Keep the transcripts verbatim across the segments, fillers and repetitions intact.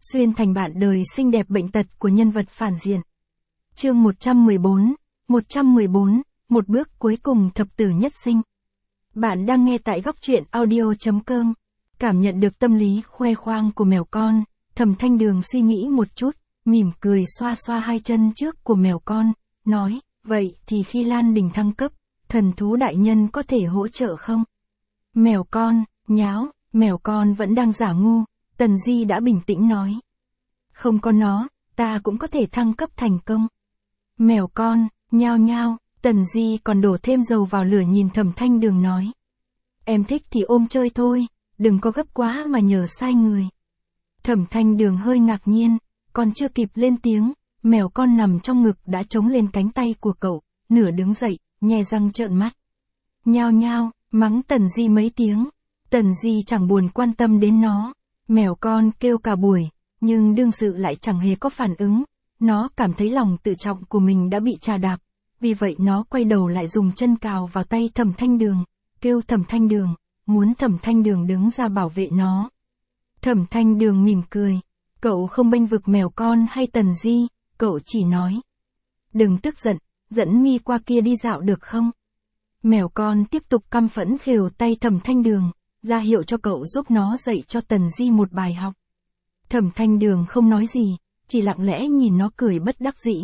xuyên thành bạn đời xinh đẹp bệnh tật của nhân vật phản diện. Chương một trăm mười bốn, một trăm mười bốn, một bước cuối cùng thập tử nhất sinh. Bạn đang nghe tại góc truyện audio chấm com. Cảm nhận được tâm lý khoe khoang của mèo con, Thẩm Thanh Đường suy nghĩ một chút, mỉm cười xoa xoa hai chân trước của mèo con, nói, vậy thì khi Lan Đình thăng cấp, thần thú đại nhân có thể hỗ trợ không? Mèo con, nháo, mèo con vẫn đang giả ngu, Tần Di đã bình tĩnh nói. Không có nó, ta cũng có thể thăng cấp thành công. Mèo con, nhao nhao, Tần Di còn đổ thêm dầu vào lửa nhìn Thẩm Thanh Đường nói. Em thích thì ôm chơi thôi, đừng có gấp quá mà nhờ sai người. Thẩm Thanh Đường hơi ngạc nhiên, còn chưa kịp lên tiếng, mèo con nằm trong ngực đã chống lên cánh tay của cậu, nửa đứng dậy, nhe răng trợn mắt. Nhao nhao, mắng Tần Di mấy tiếng, Tần Di chẳng buồn quan tâm đến nó, mèo con kêu cả buổi, nhưng đương sự lại chẳng hề có phản ứng, nó cảm thấy lòng tự trọng của mình đã bị trà đạp, vì vậy nó quay đầu lại dùng chân cào vào tay Thẩm Thanh Đường, kêu Thẩm Thanh Đường, muốn Thẩm Thanh Đường đứng ra bảo vệ nó. Thẩm Thanh Đường mỉm cười, cậu không bênh vực mèo con hay Tần Di, cậu chỉ nói. Đừng tức giận, dẫn mi qua kia đi dạo được không? Mèo con tiếp tục căm phẫn khều tay Thẩm Thanh Đường, ra hiệu cho cậu giúp nó dạy cho Tần Di một bài học. Thẩm Thanh Đường không nói gì, chỉ lặng lẽ nhìn nó cười bất đắc dĩ.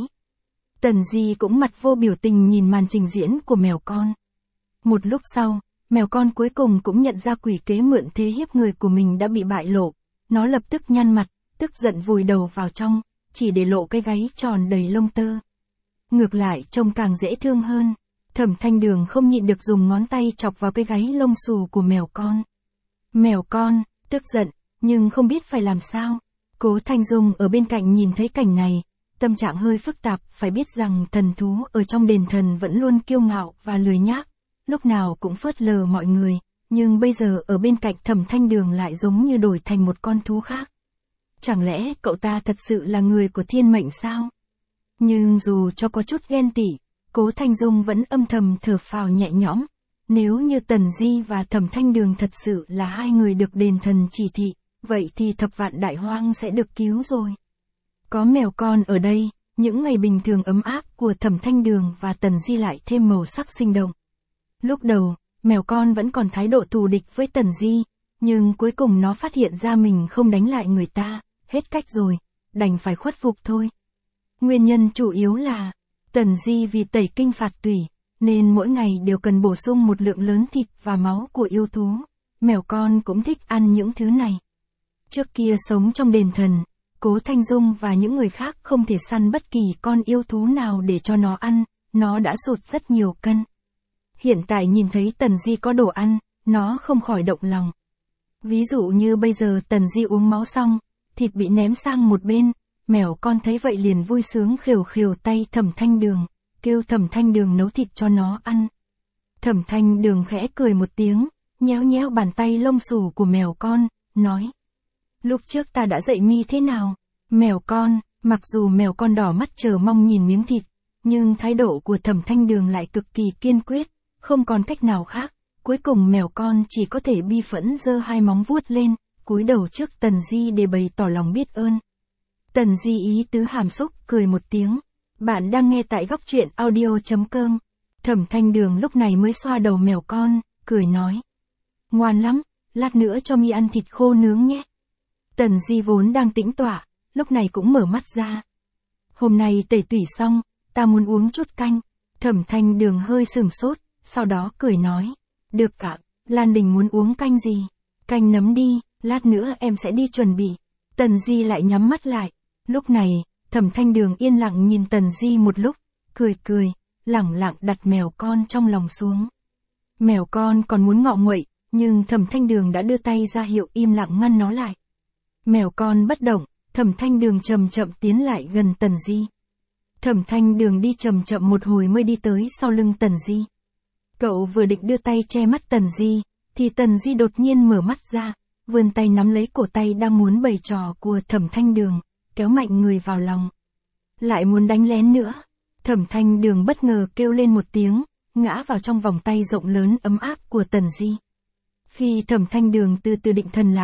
Tần Di cũng mặt vô biểu tình nhìn màn trình diễn của mèo con. Một lúc sau, mèo con cuối cùng cũng nhận ra quỷ kế mượn thế hiếp người của mình đã bị bại lộ. Nó lập tức nhăn mặt, tức giận vùi đầu vào trong, chỉ để lộ cái gáy tròn đầy lông tơ. Ngược lại trông càng dễ thương hơn. Thẩm Thanh Đường không nhịn được dùng ngón tay chọc vào cái gáy lông xù của mèo con. Mèo con, tức giận, nhưng không biết phải làm sao. Cố Thanh Dung ở bên cạnh nhìn thấy cảnh này, tâm trạng hơi phức tạp, phải biết rằng thần thú ở trong đền thần vẫn luôn kiêu ngạo và lười nhác, lúc nào cũng phớt lờ mọi người, nhưng bây giờ ở bên cạnh Thẩm Thanh Đường lại giống như đổi thành một con thú khác. Chẳng lẽ cậu ta thật sự là người của thiên mệnh sao? Nhưng dù cho có chút ghen tị, Cố Thanh Dung vẫn âm thầm thở phào nhẹ nhõm. Nếu như Tần Di và Thẩm Thanh Đường thật sự là hai người được đền thần chỉ thị, vậy thì thập vạn đại hoang sẽ được cứu rồi. Có mèo con ở đây, những ngày bình thường ấm áp của Thẩm Thanh Đường và Tần Di lại thêm màu sắc sinh động. Lúc đầu, mèo con vẫn còn thái độ thù địch với Tần Di, nhưng cuối cùng nó phát hiện ra mình không đánh lại người ta, hết cách rồi, đành phải khuất phục thôi. Nguyên nhân chủ yếu là, Tần Di vì tẩy kinh phạt tủy, nên mỗi ngày đều cần bổ sung một lượng lớn thịt và máu của yêu thú. Mèo con cũng thích ăn những thứ này. Trước kia sống trong đền thần, Cố Thanh Dung và những người khác không thể săn bất kỳ con yêu thú nào để cho nó ăn, nó đã sụt rất nhiều cân. Hiện tại nhìn thấy Tần Di có đồ ăn, nó không khỏi động lòng. Ví dụ như bây giờ Tần Di uống máu xong, thịt bị ném sang một bên, mèo con thấy vậy liền vui sướng khều khều tay Thẩm Thanh Đường, kêu Thẩm Thanh Đường nấu thịt cho nó ăn. Thẩm Thanh Đường khẽ cười một tiếng, nhéo nhéo bàn tay lông xù của mèo con, nói. Lúc trước ta đã dạy mi thế nào? Mèo con, mặc dù mèo con đỏ mắt chờ mong nhìn miếng thịt, nhưng thái độ của Thẩm Thanh Đường lại cực kỳ kiên quyết, không còn cách nào khác. Cuối cùng mèo con chỉ có thể bi phẫn giơ hai móng vuốt lên, cúi đầu trước Tần Di để bày tỏ lòng biết ơn. Tần Di ý tứ hàm xúc, cười một tiếng. Bạn đang nghe tại góc truyện audio chấm com. Thẩm Thanh Đường lúc này mới xoa đầu mèo con, cười nói. Ngoan lắm, lát nữa cho mi ăn thịt khô nướng nhé. Tần Di vốn đang tĩnh tọa, lúc này cũng mở mắt ra. Hôm nay tẩy tủy xong, ta muốn uống chút canh. Thẩm Thanh Đường hơi sửng sốt, sau đó cười nói. Được cả, Lan Đình muốn uống canh gì? Canh nấm đi, lát nữa em sẽ đi chuẩn bị. Tần Di lại nhắm mắt lại. Lúc này, Thẩm Thanh Đường yên lặng nhìn Tần Di một lúc, cười cười, lẳng lặng đặt mèo con trong lòng xuống. Mèo con còn muốn ngọ nguậy, nhưng Thẩm Thanh Đường đã đưa tay ra hiệu im lặng ngăn nó lại. Mèo con bất động, Thẩm Thanh Đường chậm chậm tiến lại gần Tần Di. Thẩm Thanh Đường đi chậm chậm một hồi mới đi tới sau lưng Tần Di. Cậu vừa định đưa tay che mắt Tần Di, thì Tần Di đột nhiên mở mắt ra, vươn tay nắm lấy cổ tay đang muốn bày trò của Thẩm Thanh Đường, kéo mạnh người vào lòng. Lại muốn đánh lén nữa. Thẩm Thanh Đường bất ngờ kêu lên một tiếng, ngã vào trong vòng tay rộng lớn ấm áp của Tần Di. Khi Thẩm Thanh Đường từ từ định thần lại,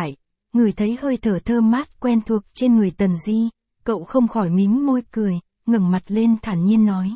ngửi thấy hơi thở thơm mát quen thuộc trên người Tần Di, cậu không khỏi mím môi cười, ngẩng mặt lên thản nhiên nói.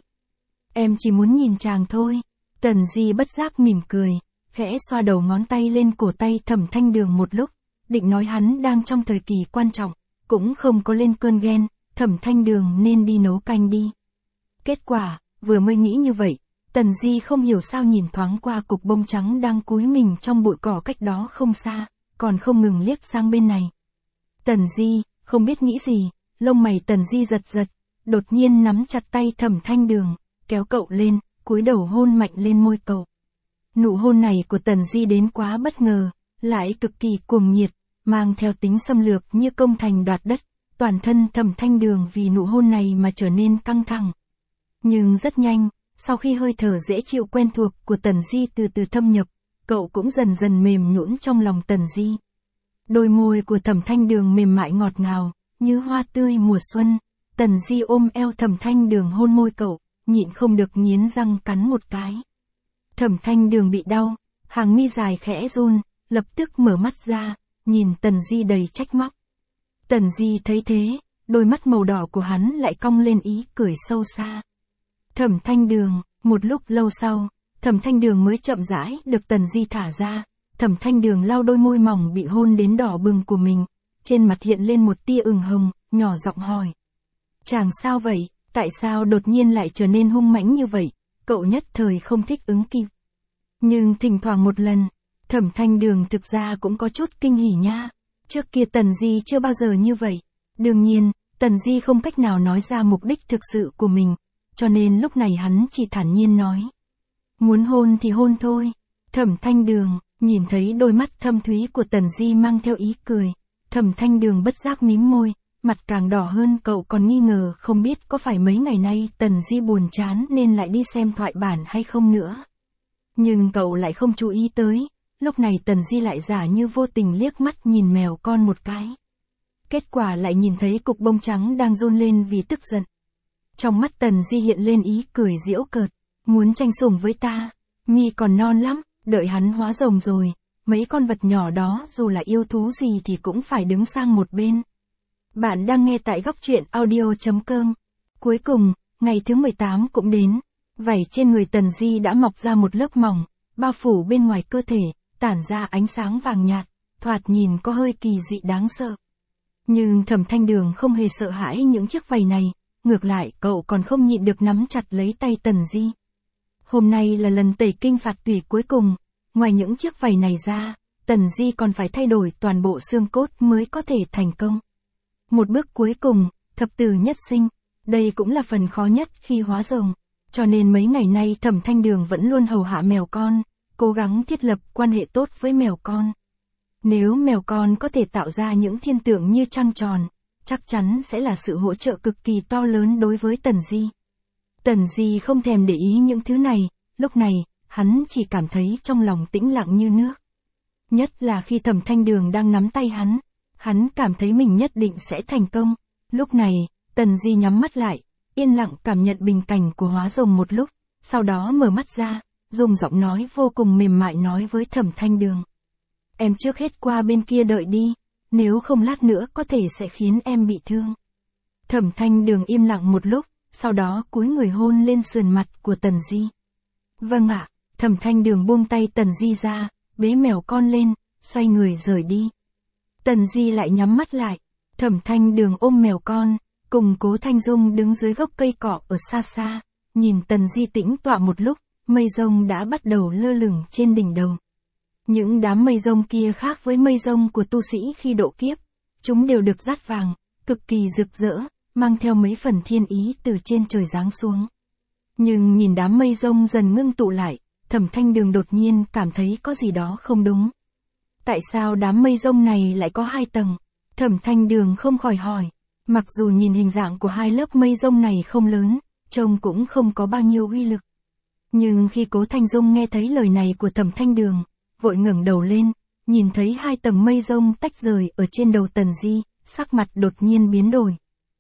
Em chỉ muốn nhìn chàng thôi. Tần Di bất giác mỉm cười, khẽ xoa đầu ngón tay lên cổ tay Thẩm Thanh Đường một lúc, định nói hắn đang trong thời kỳ quan trọng, cũng không có lên cơn ghen, Thẩm Thanh Đường nên đi nấu canh đi. Kết quả, vừa mới nghĩ như vậy, Tần Di không hiểu sao nhìn thoáng qua cục bông trắng đang cúi mình trong bụi cỏ cách đó không xa, còn không ngừng liếc sang bên này. Tần Di, không biết nghĩ gì, lông mày Tần Di giật giật, đột nhiên nắm chặt tay Thẩm Thanh Đường, kéo cậu lên, cúi đầu hôn mạnh lên môi cậu. Nụ hôn này của Tần Di đến quá bất ngờ, lại cực kỳ cuồng nhiệt, mang theo tính xâm lược như công thành đoạt đất, toàn thân Thẩm Thanh Đường vì nụ hôn này mà trở nên căng thẳng. Nhưng rất nhanh, sau khi hơi thở dễ chịu quen thuộc của Tần Di từ từ thâm nhập, cậu cũng dần dần mềm nhũn trong lòng Tần Di. Đôi môi của Thẩm Thanh Đường mềm mại ngọt ngào, như hoa tươi mùa xuân. Tần Di ôm eo Thẩm Thanh Đường hôn môi cậu, nhịn không được nghiến răng cắn một cái. Thẩm Thanh Đường bị đau, hàng mi dài khẽ run, lập tức mở mắt ra, nhìn Tần Di đầy trách móc. Tần Di thấy thế, đôi mắt màu đỏ của hắn lại cong lên ý cười sâu xa. Thẩm Thanh Đường, một lúc lâu sau, Thẩm Thanh Đường mới chậm rãi được Tần Di thả ra. Thẩm Thanh Đường lau đôi môi mỏng bị hôn đến đỏ bừng của mình, trên mặt hiện lên một tia ửng hồng, nhỏ giọng hỏi. Chàng sao vậy, tại sao đột nhiên lại trở nên hung mãnh như vậy? Cậu nhất thời không thích ứng kịp. Nhưng thỉnh thoảng một lần, Thẩm Thanh Đường thực ra cũng có chút kinh hỉ nha. Trước kia Tần Di chưa bao giờ như vậy. Đương nhiên, Tần Di không cách nào nói ra mục đích thực sự của mình, cho nên lúc này hắn chỉ thản nhiên nói. Muốn hôn thì hôn thôi. Thẩm Thanh Đường, nhìn thấy đôi mắt thâm thúy của Tần Di mang theo ý cười, Thẩm Thanh Đường bất giác mím môi, mặt càng đỏ hơn. Cậu còn nghi ngờ không biết có phải mấy ngày nay Tần Di buồn chán nên lại đi xem thoại bản hay không nữa. Nhưng cậu lại không chú ý tới, lúc này Tần Di lại giả như vô tình liếc mắt nhìn mèo con một cái. Kết quả lại nhìn thấy cục bông trắng đang run lên vì tức giận. Trong mắt Tần Di hiện lên ý cười giễu cợt, muốn tranh sủng với ta, mi còn non lắm, đợi hắn hóa rồng rồi, mấy con vật nhỏ đó dù là yêu thú gì thì cũng phải đứng sang một bên. Bạn đang nghe tại góc truyện audio chấm com. Cuối cùng, ngày thứ mười tám cũng đến, vảy trên người Tần Di đã mọc ra một lớp mỏng, bao phủ bên ngoài cơ thể, tản ra ánh sáng vàng nhạt, thoạt nhìn có hơi kỳ dị đáng sợ. Nhưng Thẩm Thanh Đường không hề sợ hãi những chiếc vảy này, ngược lại cậu còn không nhịn được nắm chặt lấy tay Tần Di. Hôm nay là lần tẩy kinh phạt tủy cuối cùng, ngoài những chiếc vảy này ra, Tần Di còn phải thay đổi toàn bộ xương cốt mới có thể thành công. Một bước cuối cùng, thập tử nhất sinh, đây cũng là phần khó nhất khi hóa rồng, cho nên mấy ngày nay Thẩm Thanh Đường vẫn luôn hầu hạ mèo con, cố gắng thiết lập quan hệ tốt với mèo con. Nếu mèo con có thể tạo ra những thiên tượng như trăng tròn, chắc chắn sẽ là sự hỗ trợ cực kỳ to lớn đối với Tần Di. Tần Di không thèm để ý những thứ này, lúc này, hắn chỉ cảm thấy trong lòng tĩnh lặng như nước. Nhất là khi Thẩm Thanh Đường đang nắm tay hắn, hắn cảm thấy mình nhất định sẽ thành công. Lúc này, Tần Di nhắm mắt lại, yên lặng cảm nhận bình cảnh của hóa rồng một lúc, sau đó mở mắt ra, dùng giọng nói vô cùng mềm mại nói với Thẩm Thanh Đường. Em trước hết qua bên kia đợi đi, nếu không lát nữa có thể sẽ khiến em bị thương. Thẩm Thanh Đường im lặng một lúc, sau đó cúi người hôn lên sườn mặt của Tần Di. Vâng ạ, Thẩm Thanh Đường buông tay Tần Di ra, bế mèo con lên, xoay người rời đi. Tần Di lại nhắm mắt lại, Thẩm Thanh Đường ôm mèo con, cùng Cố Thanh Dung đứng dưới gốc cây cỏ ở xa xa, nhìn Tần Di tĩnh tọa một lúc, mây rông đã bắt đầu lơ lửng trên đỉnh đầu. Những đám mây rông kia khác với mây rông của tu sĩ khi độ kiếp, chúng đều được dát vàng, cực kỳ rực rỡ, mang theo mấy phần thiên ý từ trên trời giáng xuống. Nhưng nhìn đám mây rông dần ngưng tụ lại, Thẩm Thanh Đường đột nhiên cảm thấy có gì đó không đúng. Tại sao đám mây rông này lại có hai tầng? Thẩm Thanh Đường không khỏi hỏi. Mặc dù nhìn hình dạng của hai lớp mây rông này không lớn, trông cũng không có bao nhiêu uy lực. Nhưng khi Cố Thanh Dung nghe thấy lời này của Thẩm Thanh Đường, vội ngẩng đầu lên, nhìn thấy hai tầng mây rông tách rời ở trên đầu Tần Di, sắc mặt đột nhiên biến đổi.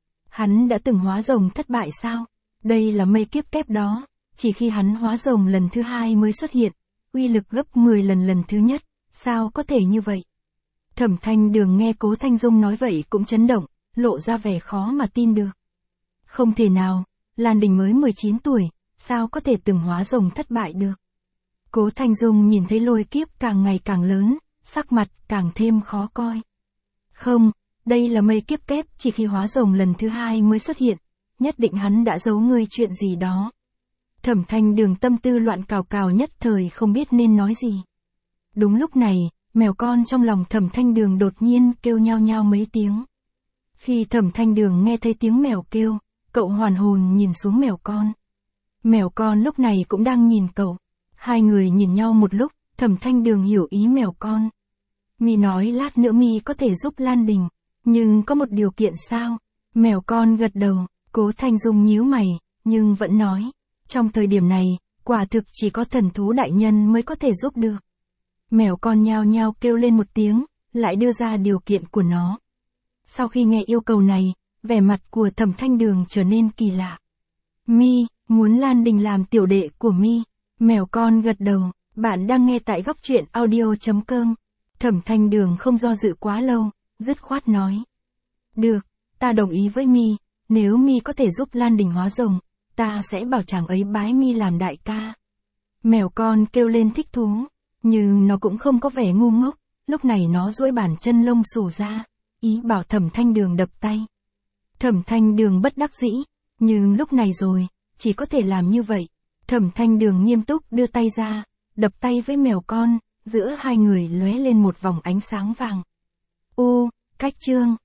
Hắn đã từng hóa rồng thất bại sao? Đây là mây kiếp kép đó, chỉ khi hắn hóa rồng lần thứ hai mới xuất hiện, uy lực gấp mười lần lần thứ nhất, sao có thể như vậy? Thẩm Thanh Đường nghe Cố Thanh Dung nói vậy cũng chấn động, lộ ra vẻ khó mà tin được. Không thể nào, Lan Đình mới mười chín tuổi, sao có thể từng hóa rồng thất bại được. Cố Thanh Dung nhìn thấy lôi kiếp càng ngày càng lớn, sắc mặt càng thêm khó coi. Không, đây là mây kiếp kép, chỉ khi hóa rồng lần thứ hai mới xuất hiện, nhất định hắn đã giấu ngươi chuyện gì đó. Thẩm Thanh Đường tâm tư loạn cào cào, nhất thời không biết nên nói gì. Đúng lúc này, mèo con trong lòng Thẩm Thanh Đường đột nhiên kêu nhao nhao mấy tiếng. Khi Thẩm Thanh Đường nghe thấy tiếng mèo kêu, cậu hoàn hồn nhìn xuống mèo con. Mèo con lúc này cũng đang nhìn cậu. Hai người nhìn nhau một lúc, Thẩm Thanh Đường hiểu ý mèo con. Mi nói lát nữa Mi có thể giúp Lan Đình, nhưng có một điều kiện sao? Mèo con gật đầu, Cố Thanh Dung nhíu mày, nhưng vẫn nói. Trong thời điểm này, quả thực chỉ có thần thú đại nhân mới có thể giúp được. Mèo con nhao nhao kêu lên một tiếng, lại đưa ra điều kiện của nó. Sau khi nghe yêu cầu này, vẻ mặt của Thẩm Thanh Đường trở nên kỳ lạ. Mi, muốn Lan Đình làm tiểu đệ của Mi. Mèo con gật đầu, bạn đang nghe tại góc truyện audio chấm com. Thẩm Thanh Đường không do dự quá lâu, dứt khoát nói. Được, ta đồng ý với Mi, nếu Mi có thể giúp Lan Đình hóa rồng, ta sẽ bảo chàng ấy bái Mi làm đại ca. Mèo con kêu lên thích thú, nhưng nó cũng không có vẻ ngu ngốc, lúc này nó duỗi bàn chân lông xù ra, ý bảo Thẩm Thanh Đường đập tay. Thẩm Thanh Đường bất đắc dĩ, nhưng lúc này rồi, chỉ có thể làm như vậy. Thẩm Thanh Đường nghiêm túc đưa tay ra, đập tay với mèo con, giữa hai người lóe lên một vòng ánh sáng vàng. Ô, cách chương.